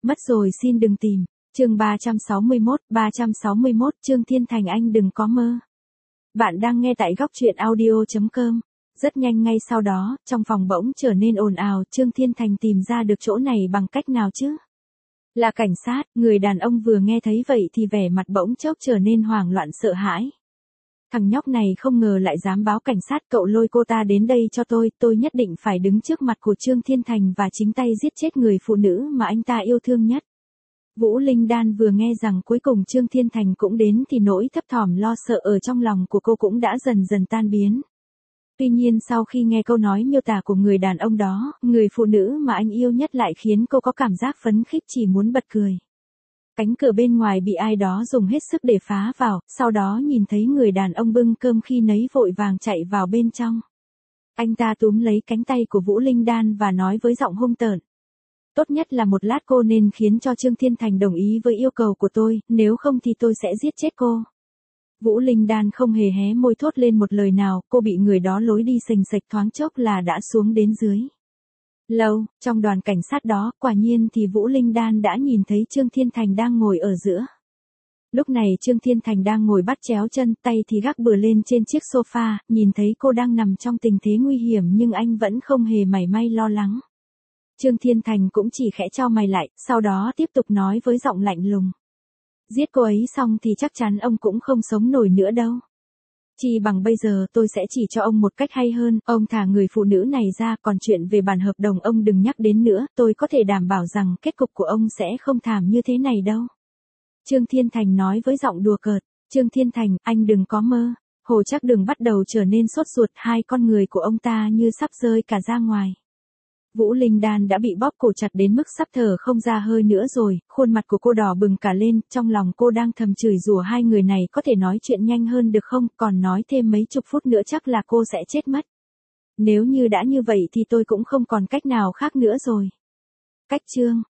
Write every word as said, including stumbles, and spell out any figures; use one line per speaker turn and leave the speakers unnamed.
Mất rồi xin đừng tìm. Chương ba trăm sáu mươi mốt, ba trăm sáu mươi mốt Trương Thiên Thành anh đừng có mơ. Bạn đang nghe tại góc truyện audio chấm com. Rất nhanh ngay sau đó, trong phòng bỗng trở nên ồn ào, Trương Thiên Thành tìm ra được chỗ này bằng cách nào chứ? Là cảnh sát, người đàn ông vừa nghe thấy vậy thì vẻ mặt bỗng chốc trở nên hoảng loạn sợ hãi. Thằng nhóc này không ngờ lại dám báo cảnh sát, cậu lôi cô ta đến đây cho tôi, tôi nhất định phải đứng trước mặt của Trương Thiên Thành và chính tay giết chết người phụ nữ mà anh ta yêu thương nhất. Vũ Linh Đan vừa nghe rằng cuối cùng Trương Thiên Thành cũng đến thì nỗi thấp thỏm lo sợ ở trong lòng của cô cũng đã dần dần tan biến. Tuy nhiên sau khi nghe câu nói miêu tả của người đàn ông đó, người phụ nữ mà anh yêu nhất lại khiến cô có cảm giác phấn khích chỉ muốn bật cười. Cánh cửa bên ngoài bị ai đó dùng hết sức để phá vào, sau đó nhìn thấy người đàn ông bưng cơm khi nấy vội vàng chạy vào bên trong. Anh ta túm lấy cánh tay của Vũ Linh Đan và nói với giọng hung tợn. Tốt nhất là một lát cô nên khiến cho Trương Thiên Thành đồng ý với yêu cầu của tôi, nếu không thì tôi sẽ giết chết cô. Vũ Linh Đan không hề hé môi thốt lên một lời nào, cô bị người đó lối đi sình sạch thoáng chốc là đã xuống đến dưới. Lâu, trong đoàn cảnh sát đó, quả nhiên thì Vũ Linh Đan đã nhìn thấy Trương Thiên Thành đang ngồi ở giữa. Lúc này Trương Thiên Thành đang ngồi bắt chéo chân, tay thì gác bừa lên trên chiếc sofa, nhìn thấy cô đang nằm trong tình thế nguy hiểm nhưng anh vẫn không hề mảy may lo lắng. Trương Thiên Thành cũng chỉ khẽ chau mày lại, sau đó tiếp tục nói với giọng lạnh lùng. Giết cô ấy xong thì chắc chắn ông cũng không sống nổi nữa đâu. Chỉ bằng bây giờ tôi sẽ chỉ cho ông một cách hay hơn, ông thả người phụ nữ này ra, còn chuyện về bản hợp đồng ông đừng nhắc đến nữa, tôi có thể đảm bảo rằng kết cục của ông sẽ không thảm như thế này đâu. Trương Thiên Thành nói với giọng đùa cợt. Trương Thiên Thành, anh đừng có mơ. Hồ Trác Đường bắt đầu trở nên sốt ruột, hai con người của ông ta như sắp rơi cả ra ngoài. Vũ Linh Đan đã bị bóp cổ chặt đến mức sắp thở không ra hơi nữa rồi, khuôn mặt của cô đỏ bừng cả lên, trong lòng cô đang thầm chửi rủa hai người này có thể nói chuyện nhanh hơn được không, còn nói thêm mấy chục phút nữa chắc là cô sẽ chết mất. Nếu như đã như vậy thì tôi cũng không còn cách nào khác nữa rồi. Cách chương